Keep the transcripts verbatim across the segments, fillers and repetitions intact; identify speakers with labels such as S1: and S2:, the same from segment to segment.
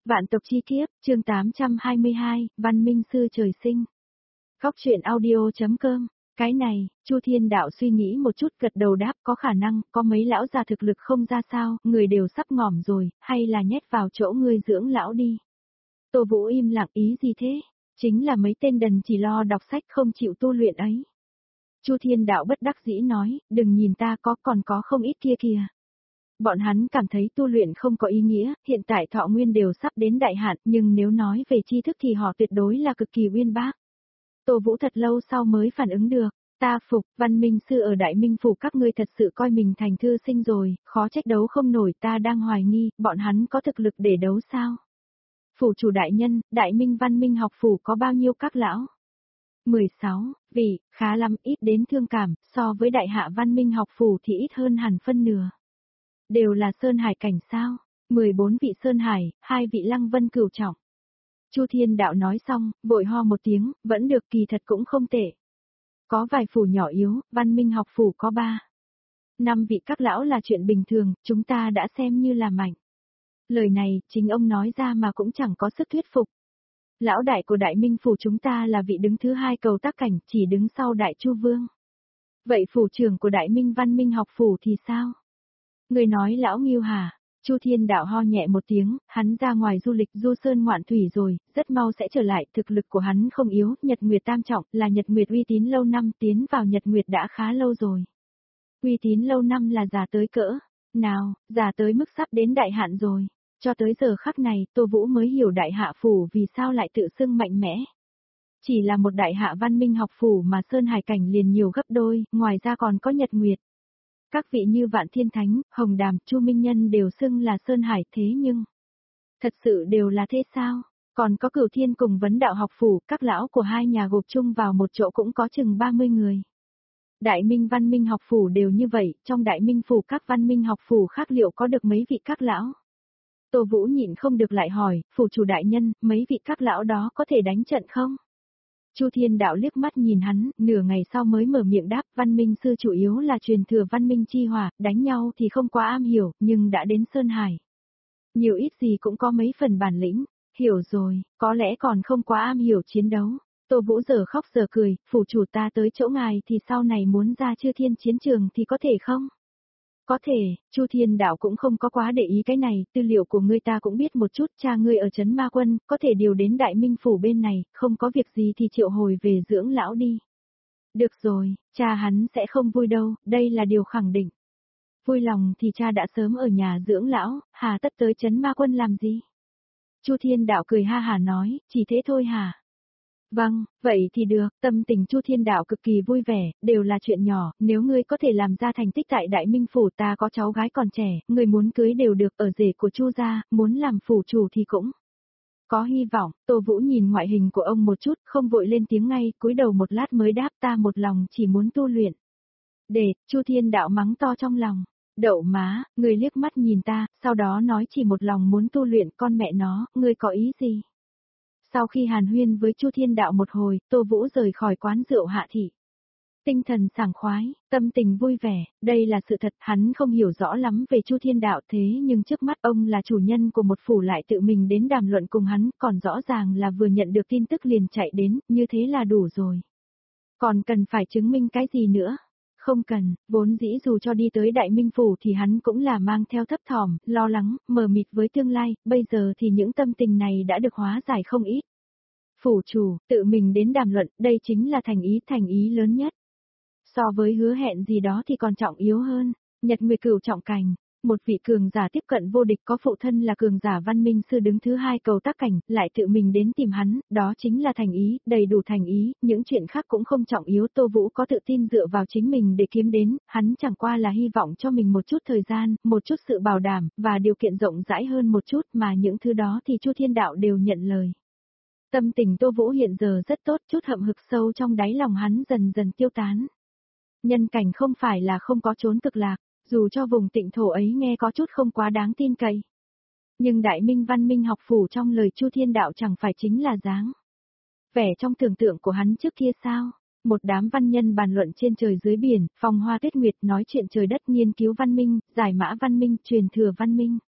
S1: Vạn tộc chi kiếp, chương tám trăm hai mươi hai, Văn Minh Sư trời sinh. Góc truyện audio.com, cái này, Chu Thiên Đạo suy nghĩ một chút gật đầu đáp có khả năng, có mấy lão già thực lực không ra sao, người đều sắp ngỏm rồi, hay là nhét vào chỗ ngươi dưỡng lão đi. Tô Vũ im lặng ý gì thế, chính là mấy tên đần chỉ lo đọc sách không chịu tu luyện ấy. Chu Thiên Đạo bất đắc dĩ nói, đừng nhìn ta có còn có không ít kia kìa. Bọn hắn cảm thấy tu luyện không có ý nghĩa, hiện tại thọ nguyên đều sắp đến đại hạn, nhưng nếu nói về tri thức thì họ tuyệt đối là cực kỳ uyên bác. Tô Vũ thật lâu sau mới phản ứng được, ta phục, Văn Minh Sư ở Đại Minh Phủ các ngươi thật sự coi mình thành thư sinh rồi, khó trách đấu không nổi, ta đang hoài nghi, bọn hắn có thực lực để đấu sao? Phủ chủ đại nhân, Đại Minh Văn Minh học phủ có bao nhiêu các lão? mười sáu, vị, khá lắm, ít đến thương cảm, so với Đại Hạ Văn Minh học phủ thì ít hơn hẳn phân nửa. Đều là Sơn Hải cảnh sao? mười bốn vị Sơn Hải, hai vị Lăng Vân cửu trọng. Chu Thiên Đạo nói xong, vội ho một tiếng, vẫn được, kỳ thật cũng không tệ. Có vài phủ nhỏ yếu, Văn Minh học phủ có ba. Năm vị các lão là chuyện bình thường, chúng ta đã xem như là mạnh. Lời này, chính ông nói ra mà cũng chẳng có sức thuyết phục. Lão đại của Đại Minh phủ chúng ta là vị đứng thứ hai cầu tác cảnh, chỉ đứng sau Đại Chu Vương. Vậy phủ trưởng của Đại Minh Văn Minh học phủ thì sao? Người nói lão Ngưu hả? Chu Thiên Đạo ho nhẹ một tiếng, hắn ra ngoài du lịch du sơn ngoạn thủy rồi, rất mau sẽ trở lại, thực lực của hắn không yếu, Nhật Nguyệt tam trọng, là Nhật Nguyệt uy tín lâu năm, tiến vào Nhật Nguyệt đã khá lâu rồi. Uy tín lâu năm là già tới cỡ, nào, già tới mức sắp đến đại hạn rồi. Cho tới giờ khắc này, Tô Vũ mới hiểu Đại Hạ phủ vì sao lại tự xưng mạnh mẽ. Chỉ là một Đại Hạ Văn Minh học phủ mà Sơn Hải cảnh liền nhiều gấp đôi, ngoài ra còn có Nhật Nguyệt. Các vị như Vạn Thiên Thánh, Hồng Đàm, Chu Minh Nhân đều xưng là Sơn Hải, thế nhưng thật sự đều là thế sao? Còn có Cửu Thiên cùng Vấn Đạo học phủ, các lão của hai nhà gộp chung vào một chỗ cũng có chừng ba mươi người. Đại Minh Văn Minh học phủ đều như vậy, trong Đại Minh phủ các Văn Minh học phủ khác liệu có được mấy vị các lão? Tô Vũ nhịn không được lại hỏi, phủ chủ đại nhân, mấy vị các lão đó có thể đánh trận không? Chu Thiên Đạo liếc mắt nhìn hắn, nửa ngày sau mới mở miệng đáp, Văn Minh Sư chủ yếu là truyền thừa Văn Minh chi hỏa, đánh nhau thì không quá am hiểu, nhưng đã đến Sơn Hải. Nhiều ít gì cũng có mấy phần bản lĩnh, hiểu rồi, có lẽ còn không quá am hiểu chiến đấu. Tô Vũ giờ khóc giờ cười, phủ chủ ta tới chỗ ngài thì sau này muốn ra Chư Thiên chiến trường thì có thể không? Có thể, Chu Thiên Đạo cũng không có quá để ý cái này, tư liệu của ngươi ta cũng biết một chút, cha ngươi ở trấn Ma Quân, có thể điều đến Đại Minh phủ bên này, không có việc gì thì triệu hồi về dưỡng lão đi. Được rồi, cha hắn sẽ không vui đâu, đây là điều khẳng định. Vui lòng thì cha đã sớm ở nhà dưỡng lão, hà tất tới trấn Ma Quân làm gì? Chu Thiên Đạo cười ha hà nói, chỉ thế thôi hả? Vâng, vậy thì được, tâm tình Chu Thiên Đạo cực kỳ vui vẻ, đều là chuyện nhỏ, nếu ngươi có thể làm ra thành tích tại Đại Minh phủ, ta có cháu gái còn trẻ, người muốn cưới đều được, ở rể của Chu gia, muốn làm phủ chủ thì cũng có hy vọng. Tô Vũ nhìn ngoại hình của ông một chút, không vội lên tiếng ngay, cúi đầu một lát mới đáp, ta một lòng chỉ muốn tu luyện. Để, Chu Thiên Đạo mắng to trong lòng, đậu má, người liếc mắt nhìn ta, sau đó nói chỉ một lòng muốn tu luyện, con mẹ nó, ngươi có ý gì? Sau khi hàn huyên với Chu Thiên Đạo một hồi, Tô Vũ rời khỏi quán rượu Hạ Thị. Tinh thần sảng khoái, tâm tình vui vẻ, đây là sự thật, hắn không hiểu rõ lắm về Chu Thiên Đạo thế nhưng trước mắt ông là chủ nhân của một phủ lại tự mình đến đàm luận cùng hắn, còn rõ ràng là vừa nhận được tin tức liền chạy đến, như thế là đủ rồi. Còn cần phải chứng minh cái gì nữa? Không cần, vốn dĩ dù cho đi tới Đại Minh phủ thì hắn cũng là mang theo thấp thỏm, lo lắng, mờ mịt với tương lai, bây giờ thì những tâm tình này đã được hóa giải không ít. Phủ chủ, tự mình đến đàm luận, đây chính là thành ý, thành ý lớn nhất. So với hứa hẹn gì đó thì còn trọng yếu hơn, Nhật Nguyệt cửu trọng cảnh, một vị cường giả tiếp cận vô địch có phụ thân là cường giả Văn Minh Sư đứng thứ hai cầu tác cảnh, lại tự mình đến tìm hắn, đó chính là thành ý, đầy đủ thành ý, những chuyện khác cũng không trọng yếu. Tô Vũ có tự tin dựa vào chính mình để kiếm đến, hắn chẳng qua là hy vọng cho mình một chút thời gian, một chút sự bảo đảm, và điều kiện rộng rãi hơn một chút, mà những thứ đó thì Chu Thiên Đạo đều nhận lời. Tâm tình Tô Vũ hiện giờ rất tốt, chút hậm hực sâu trong đáy lòng hắn dần dần tiêu tán. Nhân cảnh không phải là không có chốn cực lạc, dù cho vùng tịnh thổ ấy nghe có chút không quá đáng tin cậy. Nhưng Đại Minh Văn Minh học phủ trong lời Chu Thiên Đạo chẳng phải chính là dáng vẻ trong tưởng tượng của hắn trước kia sao? Một đám văn nhân bàn luận trên trời dưới biển, phong hoa tuyết nguyệt, nói chuyện trời đất, nghiên cứu văn minh, giải mã văn minh, truyền thừa văn minh.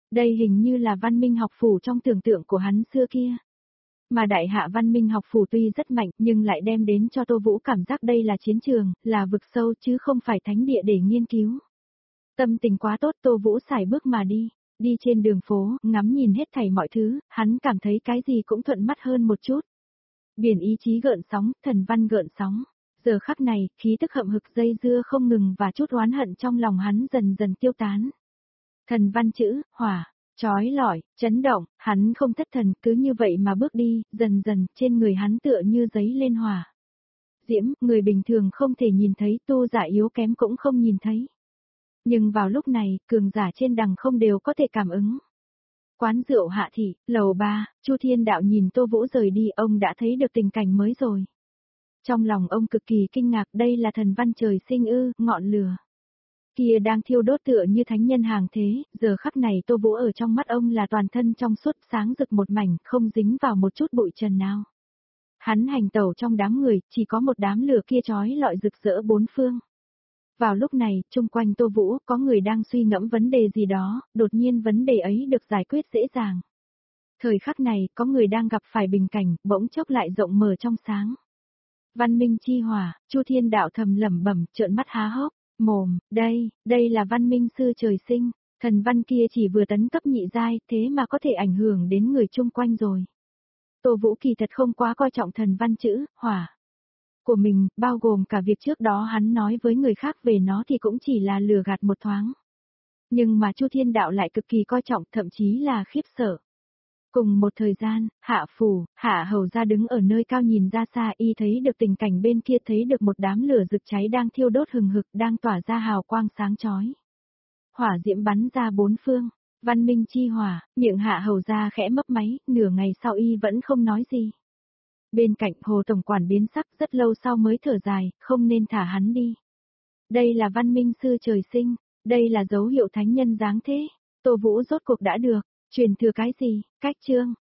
S1: Đây hình như là văn minh học phủ trong tưởng tượng của hắn xưa kia. Mà đại hạ văn minh học phủ tuy rất mạnh nhưng lại đem đến cho Tô Vũ cảm giác đây là chiến trường, là vực sâu chứ không phải thánh địa để nghiên cứu. Tâm tình quá tốt, Tô Vũ sải bước mà đi. Đi trên đường phố, ngắm nhìn hết thảy mọi thứ, hắn cảm thấy cái gì cũng thuận mắt hơn một chút. Biển ý chí gợn sóng, thần văn gợn sóng. Giờ khắc này, khí tức hậm hực dây dưa không ngừng và chút oán hận trong lòng hắn dần dần tiêu tán. Thần văn chữ, hỏa, chói lọi, chấn động, hắn không thất thần, cứ như vậy mà bước đi, dần dần, trên người hắn tựa như giấy lên hỏa. Diễm, người bình thường không thể nhìn thấy, tu giả yếu kém cũng không nhìn thấy. Nhưng vào lúc này, cường giả trên đằng không đều có thể cảm ứng. Quán rượu Hạ Thị, lầu ba, Chu Thiên Đạo nhìn Tô Vũ rời đi, ông đã thấy được tình cảnh mới rồi. Trong lòng ông cực kỳ kinh ngạc, đây là thần văn trời sinh ư, ngọn lửa kia đang thiêu đốt tựa như thánh nhân hàng thế, giờ khắc này Tô Vũ ở trong mắt ông là toàn thân trong suốt sáng rực một mảnh, không dính vào một chút bụi trần nào. Hắn hành tẩu trong đám người, chỉ có một đám lửa kia chói lọi rực rỡ bốn phương. Vào lúc này, chung quanh Tô Vũ, có người đang suy ngẫm vấn đề gì đó, đột nhiên vấn đề ấy được giải quyết dễ dàng. Thời khắc này, có người đang gặp phải bình cảnh, bỗng chốc lại rộng mở trong sáng. Văn minh chi hỏa, Chu Thiên Đạo thầm lẩm bẩm, trợn mắt há hốc, mồm, đây, đây là văn minh sư trời sinh, thần văn kia chỉ vừa tấn cấp nhị giai, thế mà có thể ảnh hưởng đến người chung quanh rồi. Tô Vũ kỳ thật không quá coi trọng thần văn chữ, hỏa của mình, bao gồm cả việc trước đó hắn nói với người khác về nó thì cũng chỉ là lừa gạt một thoáng. Nhưng mà Chu Thiên Đạo lại cực kỳ coi trọng, thậm chí là khiếp sợ. Cùng một thời gian, Hạ Phủ, Hạ Hầu ra đứng ở nơi cao nhìn ra xa, y thấy được tình cảnh bên kia, thấy được một đám lửa rực cháy đang thiêu đốt hừng hực, đang tỏa ra hào quang sáng chói. Hỏa diễm bắn ra bốn phương, văn minh chi hỏa, miệng Hạ Hầu ra khẽ mấp máy, nửa ngày sau y vẫn không nói gì. Bên cạnh Hồ Tổng Quản biến sắc, rất lâu sau mới thở dài, không nên thả hắn đi. Đây là văn minh sư trời sinh, đây là dấu hiệu thánh nhân dáng thế. Tô Vũ rốt cuộc đã được, truyền thừa cái gì, cách chương.